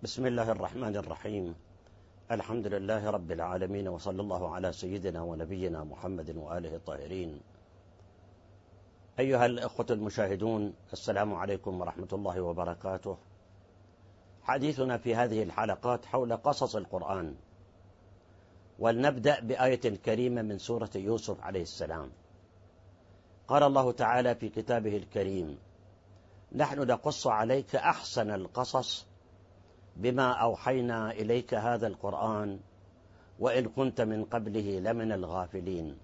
بسم الله الرحمن الرحيم. الحمد لله رب العالمين، وصلى الله على سيدنا ونبينا محمد وآله الطاهرين. أيها الأخوة المشاهدون، السلام عليكم ورحمة الله وبركاته. حديثنا في هذه الحلقات حول قصص القرآن، ولنبدأ بآية كريمة من سورة يوسف عليه السلام. قال الله تعالى في كتابه الكريم: نحن نقص عليك أحسن القصص بما أوحينا إليك هذا القرآن وإن كنت من قبله لمن الغافلين.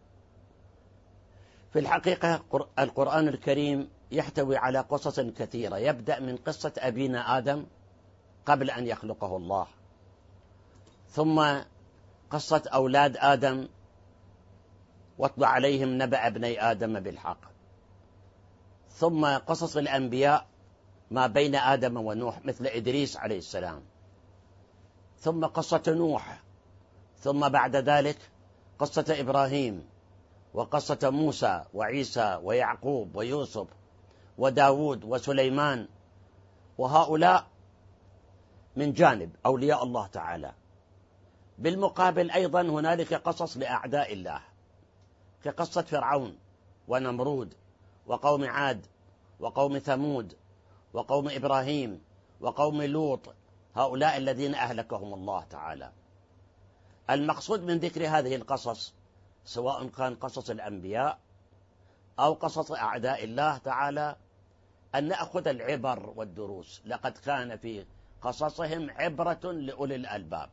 في الحقيقة القرآن الكريم يحتوي على قصص كثيرة، يبدأ من قصة أبينا آدم قبل أن يخلقه الله، ثم قصة أولاد آدم واتل عليهم نبأ ابني آدم بالحق، ثم قصص الأنبياء ما بين آدم ونوح مثل إدريس عليه السلام، ثم قصة نوح، ثم بعد ذلك قصة إبراهيم، وقصة موسى وعيسى ويعقوب ويوسف وداود وسليمان، وهؤلاء من جانب أولياء الله تعالى. بالمقابل أيضا هنالك قصص لأعداء الله، كقصة فرعون ونمرود وقوم عاد وقوم ثمود وقوم إبراهيم وقوم لوط، هؤلاء الذين أهلكهم الله تعالى. المقصود من ذكر هذه القصص سواء كان قصص الأنبياء أو قصص أعداء الله تعالى أن نأخذ العبر والدروس، لقد كان في قصصهم عبرة لأولي الألباب.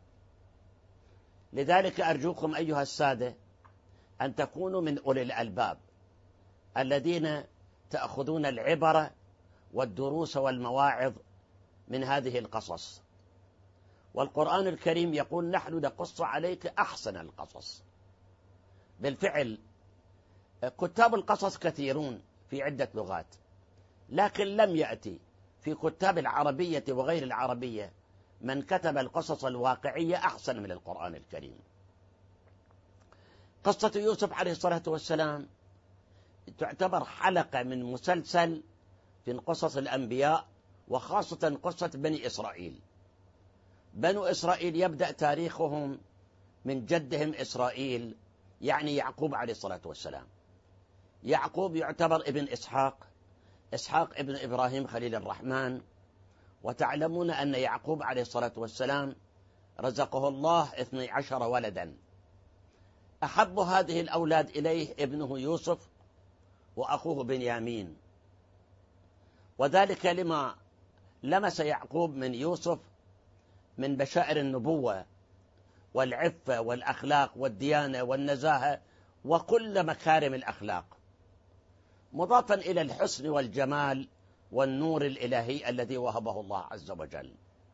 لذلك أرجوكم أيها السادة أن تكونوا من أولي الألباب الذين تأخذون العبر والدروس والمواعظ من هذه القصص. والقرآن الكريم يقول: نحن نقص عليك أحسن القصص. بالفعل كتاب القصص كثيرون في عدة لغات، لكن لم يأتي في كتاب العربية وغير العربية من كتب القصص الواقعية أحسن من القرآن الكريم. قصة يوسف عليه الصلاة والسلام تعتبر حلقة من مسلسل في قصص الأنبياء، وخاصة قصة بني إسرائيل. بنو إسرائيل يبدأ تاريخهم من جدهم إسرائيل، يعني يعقوب عليه الصلاة والسلام. يعقوب يعتبر ابن إسحاق، إسحاق ابن إبراهيم خليل الرحمن. وتعلمون أن يعقوب عليه الصلاة والسلام رزقه الله 12 ولدا، أحب هذه الأولاد إليه ابنه يوسف وأخوه بنيامين، وذلك لما لمس يعقوب من يوسف من بشائر النبوة والعفة والأخلاق والديانة والنزاهة وكل مكارم الأخلاق، مضافا إلى الحسن والجمال والنور الإلهي الذي وهبه الله عز وجل.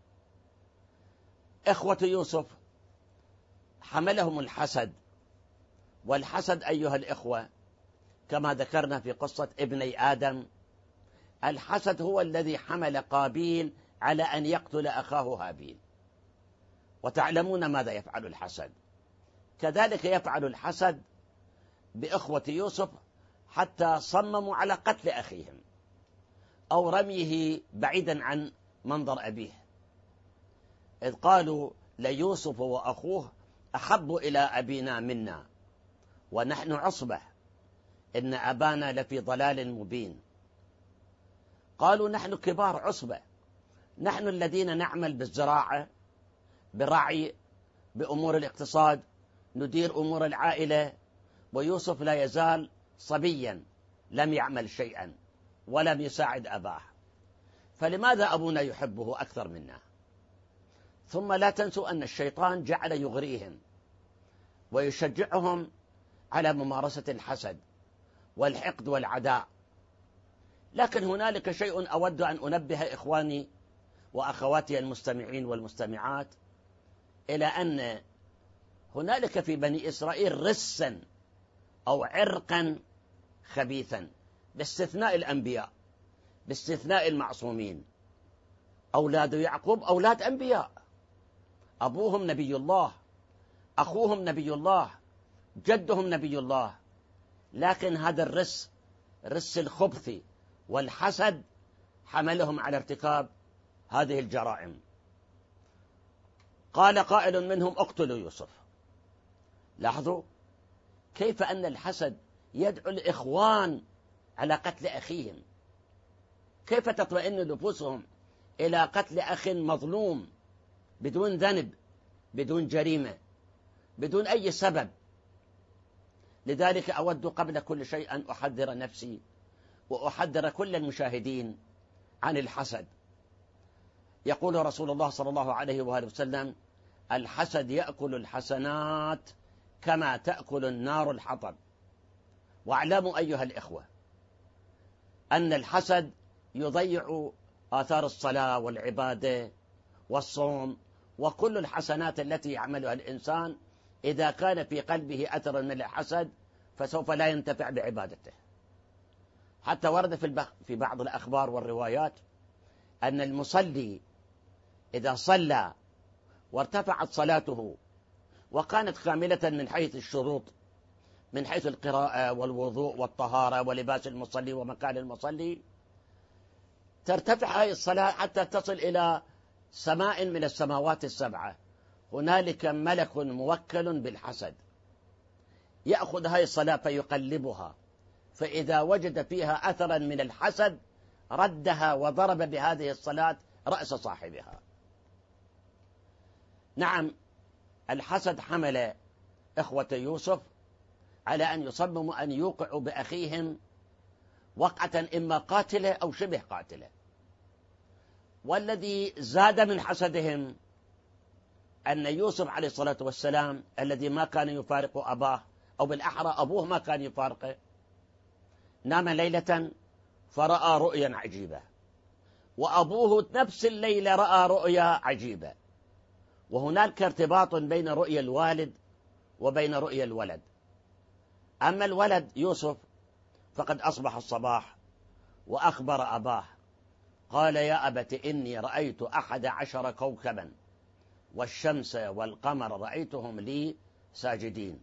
إخوة يوسف حملهم الحسد، والحسد أيها الإخوة كما ذكرنا في قصة ابني آدم، الحسد هو الذي حمل قابيل على أن يقتل أخاه هابيل. وتعلمون ماذا يفعل الحسد، كذلك يفعل الحسد بإخوة يوسف، حتى صمموا على قتل أخيهم أو رميه بعيدا عن منظر أبيه، إذ قالوا: ليوسف وأخوه أحب إلى أبينا منا ونحن عصبة إن أبانا لفي ضلال مبين. قالوا: نحن كبار عصبة، نحن الذين نعمل بالزراعة، برعي، بأمور الاقتصاد، ندير أمور العائلة، ويوسف لا يزال صبيا لم يعمل شيئا ولم يساعد أباه، فلماذا أبونا يحبه أكثر منا؟ ثم لا تنسوا أن الشيطان جعل يغريهم ويشجعهم على ممارسة الحسد والحقد والعداء. لكن هنالك شيء أود أن أنبه إخواني وأخواتي المستمعين والمستمعات إلى أن هنالك في بني إسرائيل رسا أو عرقا خبيثا، باستثناء الأنبياء، باستثناء المعصومين. أولاد يعقوب أولاد أنبياء، أبوهم نبي الله، أخوهم نبي الله، جدهم نبي الله، لكن هذا الرس الخبث والحسد حملهم على ارتكاب هذه الجرائم. قال قائل منهم اقتلوا يوسف. لاحظوا كيف أن الحسد يدعو الإخوان على قتل أخيهم، كيف تطمئن نفوسهم إلى قتل أخ مظلوم بدون ذنب، بدون جريمة، بدون أي سبب. لذلك أود قبل كل شيء أن أحذر نفسي وأحذر كل المشاهدين عن الحسد. يقول رسول الله صلى الله عليه وآله وسلم: الحسد يأكل الحسنات كما تأكل النار الحطب. واعلموا أيها الإخوة أن الحسد يضيع آثار الصلاة والعبادة والصوم وكل الحسنات التي يعملها الإنسان. إذا كان في قلبه أثر من الحسد فسوف لا ينتفع بعبادته. حتى ورد في بعض الأخبار والروايات أن المصلي إذا صلى وارتفعت صلاته وكانت كاملة من حيث الشروط، من حيث القراءة والوضوء والطهارة ولباس المصلي ومكان المصلي، ترتفع هذه الصلاة حتى تصل إلى سماء من السماوات السبعة. هنالك ملك موكل بالحسد يأخذ هذه الصلاة فيقلبها، فإذا وجد فيها أثرا من الحسد ردها وضرب بهذه الصلاة رأس صاحبها. نعم، الحسد حمل إخوة يوسف على أن يصمموا أن يوقعوا بأخيهم وقعة إما قاتلة أو شبه قاتلة. والذي زاد من حسدهم أن يوسف عليه الصلاة والسلام الذي ما كان يفارق أباه، أو بالأحرى أبوه ما كان يفارقه، نام ليلة فرأى رؤيا عجيبة، وأبوه نفس الليلة رأى رؤيا عجيبة، وهناك ارتباط بين رؤيا الوالد وبين رؤيا الولد. أما الولد يوسف فقد أصبح الصباح وأخبر أباه، قال: يا أبت إني رأيت 11 كوكبا والشمس والقمر رأيتهم لي ساجدين.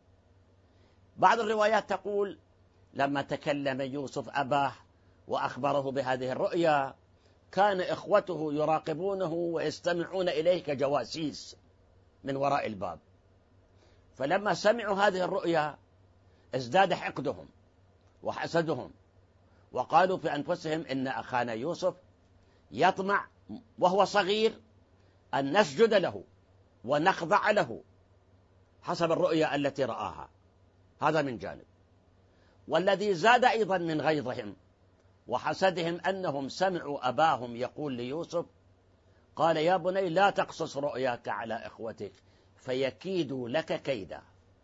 بعض الروايات تقول لما تكلم يوسف أباه وأخبره بهذه الرؤيا كان إخوته يراقبونه ويستمعون إليه كجواسيس من وراء الباب، فلما سمعوا هذه الرؤيا ازداد حقدهم وحسدهم، وقالوا في أنفسهم إن أخانا يوسف يطمع وهو صغير أن نسجد له ونخضع له حسب الرؤيا التي رآها. هذا من جانب. والذي زاد أيضا من غيظهم وحسدهم أنهم سمعوا أباهم يقول ليوسف، قال: يا بني لا تقصص رؤياك على إخوتك فيكيدوا لك كيدا.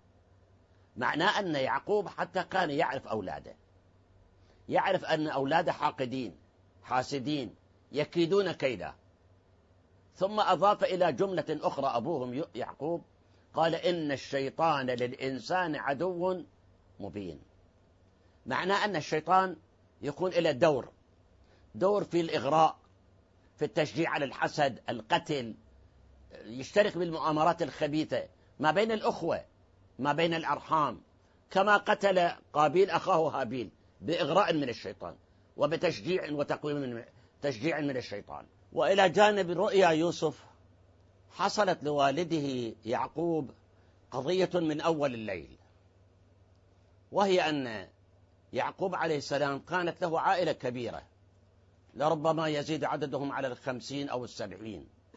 معناه أن يعقوب حتى كان يعرف أولاده، يعرف أن أولاده حاقدين حاسدين يكيدون كيدا. ثم أضاف إلى جملة أخرى أبوهم يعقوب، قال: إن الشيطان للإنسان عدو مبين. معناه أن الشيطان يكون إلى دور في الإغراء، في التشجيع على الحسد، القتل، يشترك بالمؤامرات الخبيثة ما بين الأخوة، ما بين الأرحام، كما قتل قابيل أخاه هابيل بإغراء من الشيطان وبتشجيع وتقويم تشجيع من الشيطان. وإلى جانب رؤيا يوسف حصلت لوالده يعقوب قضية من أول الليل، وهي أن يعقوب عليه السلام كانت له عائلة كبيرة، لربما يزيد عددهم على 50 أو 70،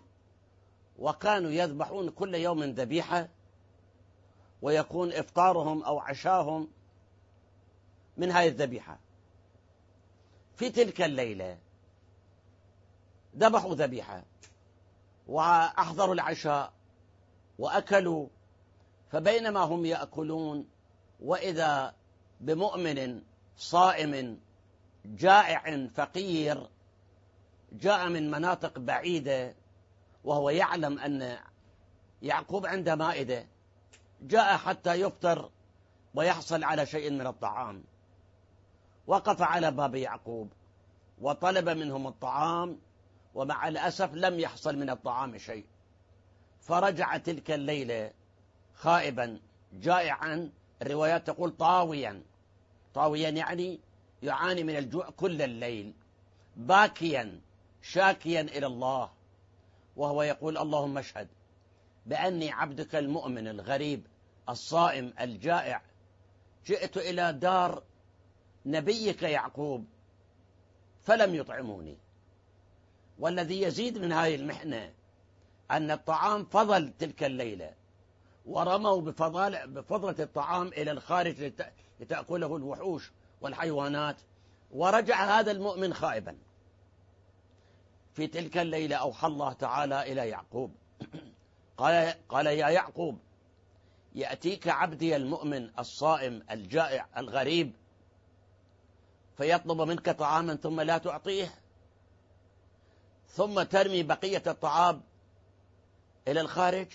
وكانوا يذبحون كل يوم ذبيحة، ويكون إفطارهم أو عشاهم من هذه الذبيحة. في تلك الليلة ذبحوا ذبيحة وأحضروا العشاء وأكلوا، فبينما هم يأكلون وإذا بمؤمن صائم جائع فقير جاء من مناطق بعيدة، وهو يعلم أن يعقوب عنده مائدة، جاء حتى يفطر ويحصل على شيء من الطعام، وقف على باب يعقوب وطلب منهم الطعام، ومع الأسف لم يحصل من الطعام شيء، فرجع تلك الليلة خائبا جائعا. الروايات تقول طاويا يعني يعاني من الجوع كل الليل، باكيا شاكيا إلى الله، وهو يقول: اللهم اشهد بأني عبدك المؤمن الغريب الصائم الجائع، جئت إلى دار نبيك يعقوب فلم يطعموني. والذي يزيد من هذه المحنة أن الطعام فضل تلك الليلة، ورموا بفضلة الطعام إلى الخارج لتأكله الوحوش والحيوانات، ورجع هذا المؤمن خائبا. في تلك الليلة أوحى الله تعالى إلى يعقوب قال يا يعقوب يأتيك عبدي المؤمن الصائم الجائع الغريب فيطلب منك طعاما ثم لا تعطيه، ثم ترمي بقية الطعام إلى الخارج.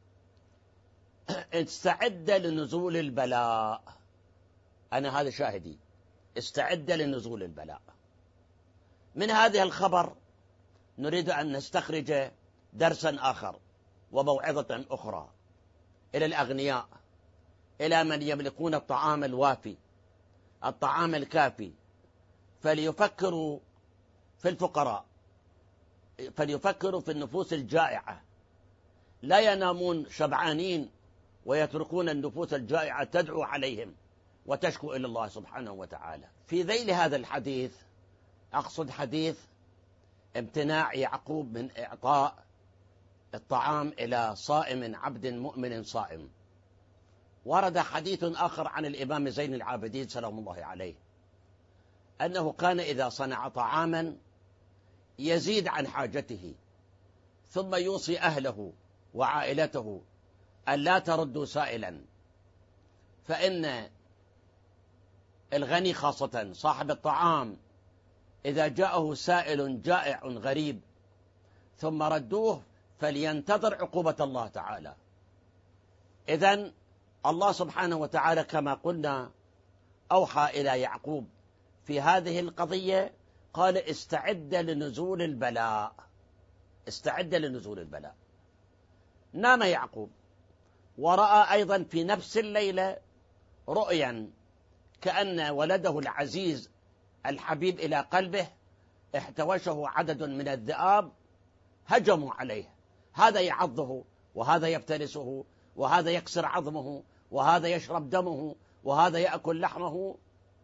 استعد لنزول البلاء. أنا هذا شاهدي، استعد لنزول البلاء. من هذه الخبر نريد أن نستخرج درسا آخر وموعظة أخرى إلى الأغنياء، إلى من يملكون الطعام الوافي، الطعام الكافي، فليفكروا في الفقراء، فليفكروا في النفوس الجائعة. لا ينامون شبعانين ويتركون النفوس الجائعة تدعو عليهم وتشكو إلى الله سبحانه وتعالى. في ذيل هذا الحديث أقصد حديث امتناع يعقوب من إعطاء الطعام إلى صائم عبد مؤمن صائم. ورد حديث آخر عن الإمام زين العابدين سلام الله عليه أنه كان إذا صنع طعاما يزيد عن حاجته ثم يوصي أهله وعائلته أن لا تردوا سائلا، فإن الغني خاصة صاحب الطعام إذا جاءه سائل جائع غريب ثم ردوه فلينتظر عقوبة الله تعالى. إذن الله سبحانه وتعالى كما قلنا أوحى إلى يعقوب في هذه القضية، قال استعد لنزول البلاء، استعد لنزول البلاء. نام يعقوب ورأى أيضا في نفس الليلة رؤيا كأن ولده العزيز الحبيب إلى قلبه احتوشه عدد من الذئاب هجموا عليه، هذا يعضه وهذا يفترسه وهذا يكسر عظمه وهذا يشرب دمه وهذا يأكل لحمه.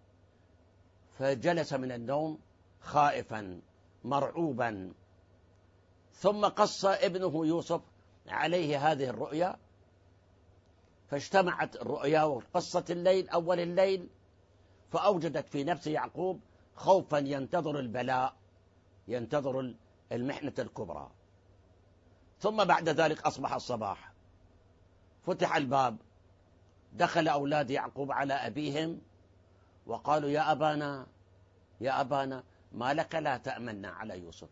فجلس من النوم خائفا مرعوبا، ثم قص ابنه يوسف عليه هذه الرؤيا، فاجتمعت الرؤيا وقصة الليل أول الليل، فأوجدت في نفس يعقوب خوفا ينتظر البلاء، ينتظر المحنة الكبرى. ثم بعد ذلك أصبح الصباح، فتح الباب، دخل أولاد يعقوب على أبيهم وقالوا يا أبانا يا أبانا ما لك لا تأمنا على يوسف،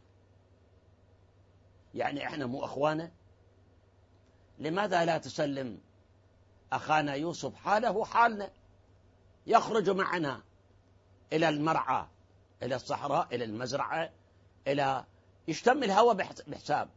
يعني إحنا مو أخوانا؟ لماذا لا تسلم أخانا يوسف حاله حالنا، يخرج معنا إلى المرعى، إلى الصحراء، إلى المزرعة، إلى يشتم الهوى بحساب.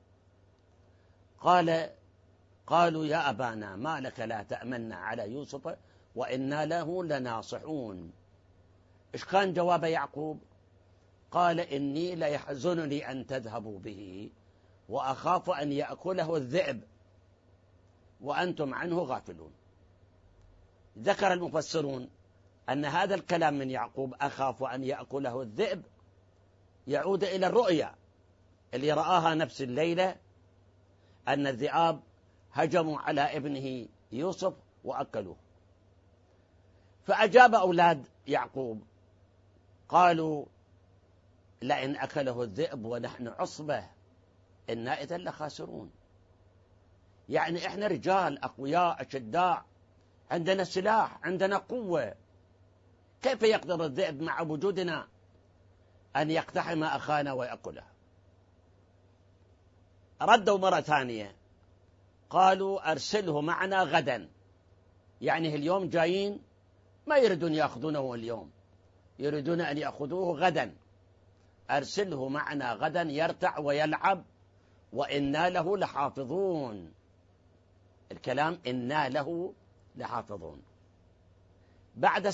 قالوا يا أبانا ما لك لا تأمنا على يوسف وإنا له لناصحون. إيش كان جواب يعقوب؟ قال إني ليحزنني أن تذهبوا به وأخاف أن يأكله الذئب وأنتم عنه غافلون. ذكر المفسرون أن هذا الكلام من يعقوب أخاف أن يأكله الذئب يعود إلى الرؤيا اللي رآها نفس الليلة، أن الذئاب هجموا على ابنه يوسف وأكلوه. فأجاب أولاد يعقوب قالوا لئن أكله الذئب ونحن عصبة إنا إذا لخاسرون. يعني إحنا رجال أقوياء أشداء، عندنا سلاح، عندنا قوة، كيف يقدر الذئب مع وجودنا أن يقتحم أخانا ويأكله؟ ردوا مرة ثانية قالوا أرسله معنا غدا، يعني اليوم جايين ما يريدون يأخذونه اليوم، يريدون أن يأخذوه غدا، أرسله معنا غدا يرتع ويلعب وإنا له لحافظون. الكلام إنا له لحافظون. بعد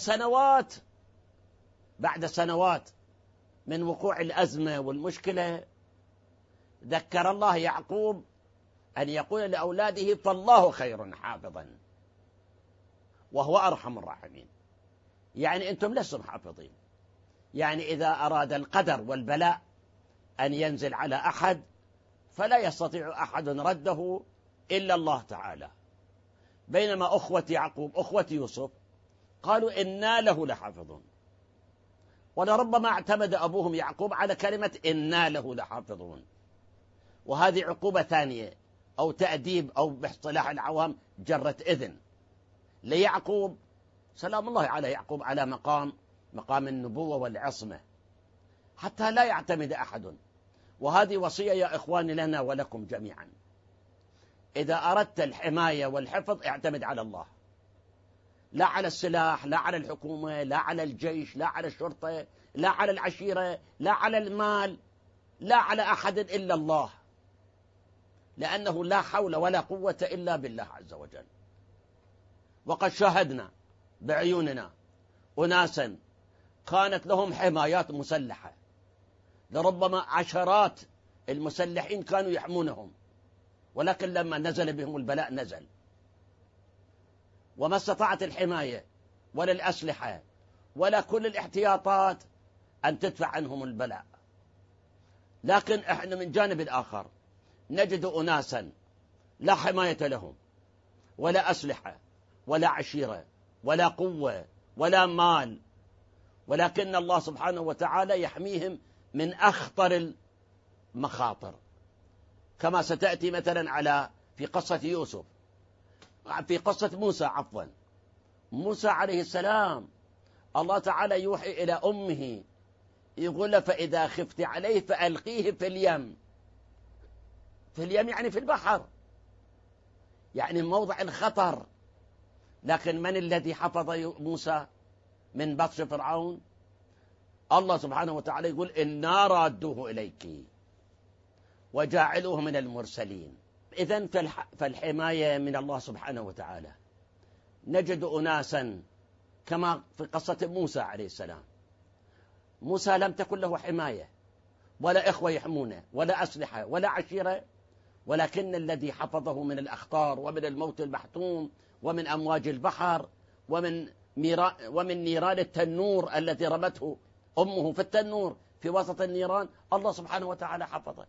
سنوات من وقوع الأزمة والمشكلة ذكر الله يعقوب أن يقول لأولاده فالله خير حافظا وهو أرحم الراحمين. يعني أنتم لستم حافظين. يعني إذا أراد القدر والبلاء أن ينزل على أحد فلا يستطيع أحد رده إلا الله تعالى. بينما أخوة يعقوب أخوة يوسف قالوا إنا له لحافظون، ولربما اعتمد أبوهم يعقوب على كلمة إنا له لحافظون، وهذه عقوبة ثانية أو تأديب أو باصطلاح العوام جرة إذن ليعقوب سلام الله على يعقوب على مقام النبوة والعصمة حتى لا يعتمد أحد. وهذه وصية يا إخواني لنا ولكم جميعا. إذا أردت الحماية والحفظ اعتمد على الله، لا على السلاح، لا على الحكومة، لا على الجيش، لا على الشرطة، لا على العشيرة، لا على المال، لا على أحد إلا الله، لأنه لا حول ولا قوة إلا بالله عز وجل. وقد شاهدنا بعيوننا أناسا كانت لهم حمايات مسلحة، لربما عشرات المسلحين كانوا يحمونهم، ولكن لما نزل بهم البلاء نزل وما استطاعت الحماية ولا الأسلحة ولا كل الاحتياطات أن تدفع عنهم البلاء. لكن احنا من جانب الآخر نجد أناسا لا حماية لهم ولا أسلحة ولا عشيرة ولا قوة ولا مال، ولكن الله سبحانه وتعالى يحميهم من أخطر المخاطر، كما ستأتي مثلا في قصة يوسف، في قصة موسى موسى عليه السلام الله تعالى يوحي إلى أمه يقول فإذا خفت عليه فألقيه في اليم. في اليم يعني في البحر، يعني موضع الخطر. لكن من الذي حفظ موسى من بطش فرعون؟ الله سبحانه وتعالى يقول إنا رادوه إليك وجاعلوه من المرسلين. إذن فالحماية من الله سبحانه وتعالى. نجد أناسا كما في قصة موسى عليه السلام، موسى لم تكن له حماية ولا إخوة يحمونه ولا أسلحة ولا عشيرة، ولكن الذي حفظه من الأخطار ومن الموت المحتوم ومن أمواج البحر ومن نيران التنور التي رمته أمه في التنور في وسط النيران، الله سبحانه وتعالى حفظه.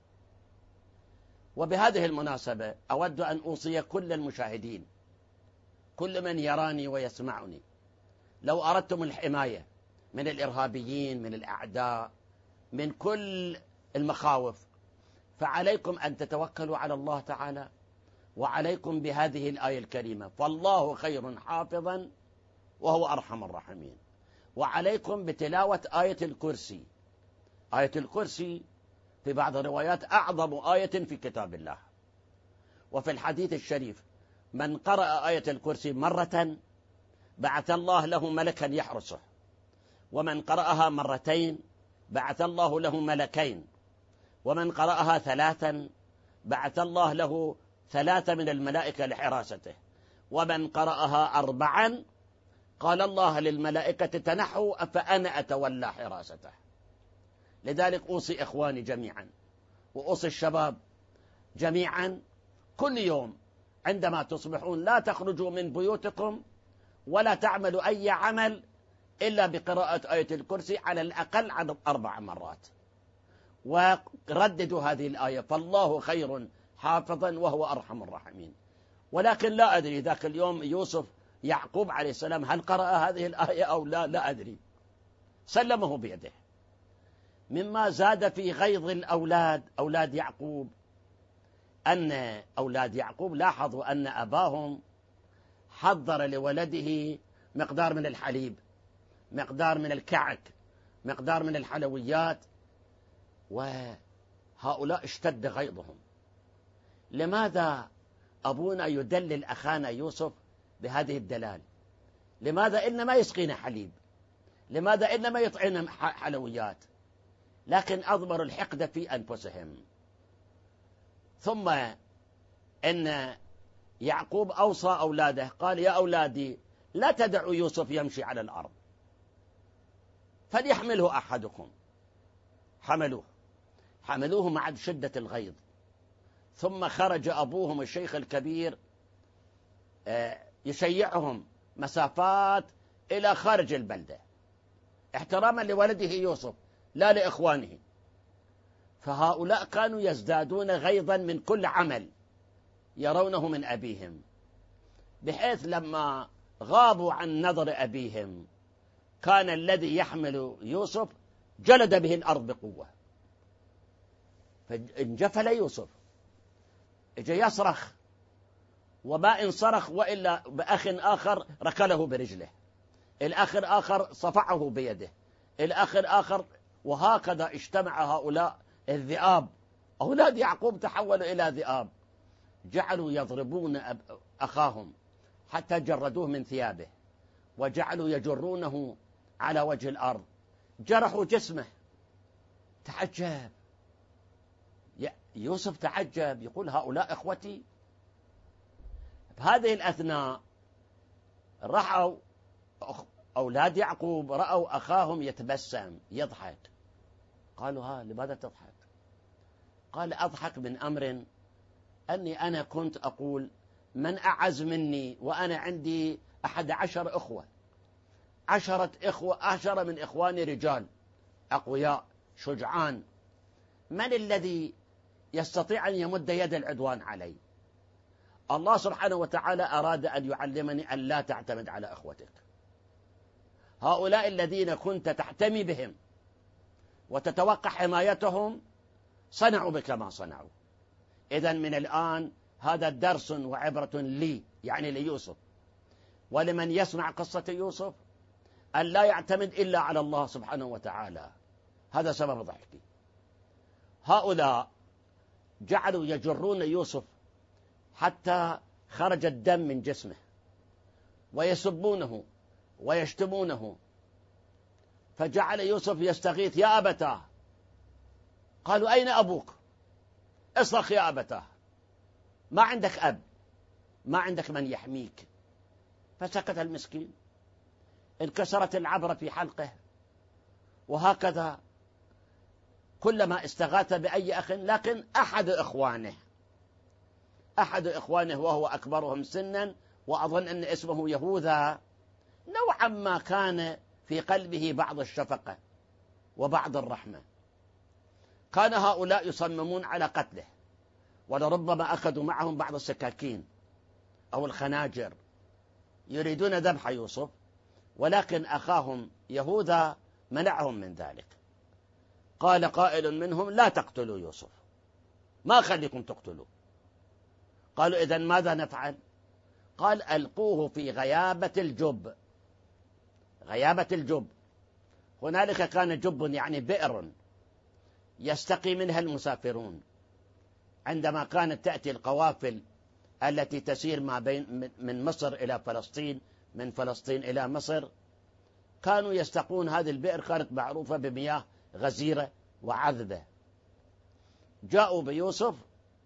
وبهذه المناسبة أود أن أوصي كل المشاهدين، كل من يراني ويسمعني، لو أردتم الحماية من الإرهابيين، من الأعداء، من كل المخاوف، فعليكم أن تتوكلوا على الله تعالى، وعليكم بهذه الآية الكريمة فالله خير حافظا وهو أرحم الراحمين، وعليكم بتلاوة آية الكرسي. آية الكرسي في بعض الروايات أعظم آية في كتاب الله. وفي الحديث الشريف من قرأ آية الكرسي مرة بعث الله له ملكا يحرسه، ومن قرأها مرتين بعث الله له ملكين، ومن قرأها ثلاثا بعث الله له 3 من الملائكة لحراسته، ومن قرأها 4 قال الله للملائكة تنحوا فأنا أتولى حراسته. لذلك أوصي إخواني جميعا وأوصي الشباب جميعا كل يوم عندما تصبحون لا تخرجوا من بيوتكم ولا تعملوا أي عمل إلا بقراءة آية الكرسي على الأقل عدد 4 مرات، ورددوا هذه الآية فالله خير حافظا وهو أرحم الراحمين. ولكن لا أدري ذاك اليوم يعقوب عليه السلام هل قرأ هذه الآية أو لا أدري، سلمه بيده. مما زاد في غيظ الأولاد أولاد يعقوب أن أولاد يعقوب لاحظوا أن أباهم حضر لولده مقدار من الحليب، مقدار من الكعك، مقدار من الحلويات، وهؤلاء اشتد غيظهم. لماذا أبونا يدلل أخانا يوسف بهذه الدلال؟ لماذا إنما يسقينا حليب؟ لماذا إنما يطعنا حلويات؟ لكن أضمروا الحقد في أنفسهم. ثم إن يعقوب أوصى أولاده قال يا أولادي لا تدعوا يوسف يمشي على الأرض فليحمله أحدكم. حملوه مع شدة الغيظ، ثم خرج أبوهم الشيخ الكبير يشيعهم مسافات إلى خارج البلدة احتراما لولده يوسف لا لإخوانه. فهؤلاء كانوا يزدادون غيظا من كل عمل يرونه من أبيهم، بحيث لما غابوا عن نظر أبيهم كان الذي يحمل يوسف جلد به الأرض بقوة، فانجفل يوسف، اجى يصرخ وما إن صرخ وإلا بأخ آخر ركله برجله، الأخ الآخر صفعه بيده، الأخ الآخر، وهكذا اجتمع هؤلاء الذئاب. أولاد يعقوب تحولوا إلى ذئاب، جعلوا يضربون أخاهم حتى جردوه من ثيابه، وجعلوا يجرونه على وجه الأرض، جرحوا جسمه. تعجب يوسف، تعجب، يقول هؤلاء إخوتي. بهذه الأثناء رأوا أولاد يعقوب، رأوا أخاهم يتبسم يضحك، قالوا لماذا تضحك؟ قال أضحك من أمر أني أنا كنت أقول من أعز مني وأنا عندي 11 أخوة، 10 إخوة، 10 من إخواني رجال أقوياء شجعان، من الذي يستطيع أن يمد يد العدوان علي؟ الله سبحانه وتعالى أراد أن يعلمني أن لا تعتمد على أخوتك، هؤلاء الذين كنت تحتمي بهم وتتوقع حمايتهم صنعوا بك ما صنعوا. إذن من الآن هذا درس وعبرة لي، يعني ليوسف، ولمن يسمع قصة يوسف، أن لا يعتمد إلا على الله سبحانه وتعالى. هذا سبب ضحكي. هؤلاء جعلوا يجرون يوسف حتى خرج الدم من جسمه، ويسبونه ويشتمونه، فجعل يوسف يستغيث: يا أبتاه. قالوا: أين أبوك؟ اصرخ يا أبتاه، ما عندك أب، ما عندك من يحميك. فسكت المسكين، انكسرت العبرة في حلقه. وهكذا كلما استغاث بأي أخ، لكن أحد إخوانه وهو أكبرهم سنا، وأظن أن اسمه يهوذا، نوعا ما كان في قلبه بعض الشفقة وبعض الرحمة. كان هؤلاء يصممون على قتله، ولربما أخذوا معهم بعض السكاكين أو الخناجر يريدون ذبح يوسف، ولكن أخاهم يهوذا منعهم من ذلك. قال قائل منهم: لا تقتلوا يوسف، ما خليكم تقتلوا. قالوا: إذن ماذا نفعل؟ قال: ألقوه في غيابة الجب. غيابة الجب، هنالك كان جب يعني بئر يستقي منها المسافرون عندما كانت تأتي القوافل التي تسير ما بين من مصر إلى فلسطين، من فلسطين إلى مصر، كانوا يستقون هذه البئر، كانت معروفة بمياه غزيرة وعذبة. جاءوا بيوسف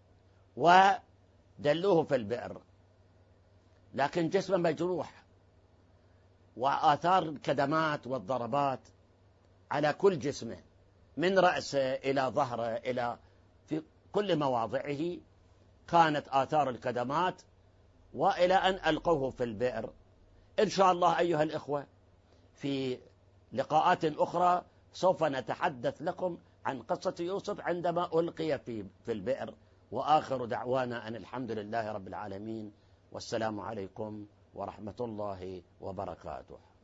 ودلوه في البئر، لكن جسمه مجروح، وآثار الكدمات والضربات على كل جسمه، من رأسه إلى ظهره، إلى في كل مواضعه كانت آثار الكدمات، وإلى أن ألقوه في البئر. إن شاء الله أيها الإخوة في لقاءات أخرى سوف نتحدث لكم عن قصة يوسف عندما ألقي في البئر. وآخر دعوانا أن الحمد لله رب العالمين، والسلام عليكم ورحمة الله وبركاته.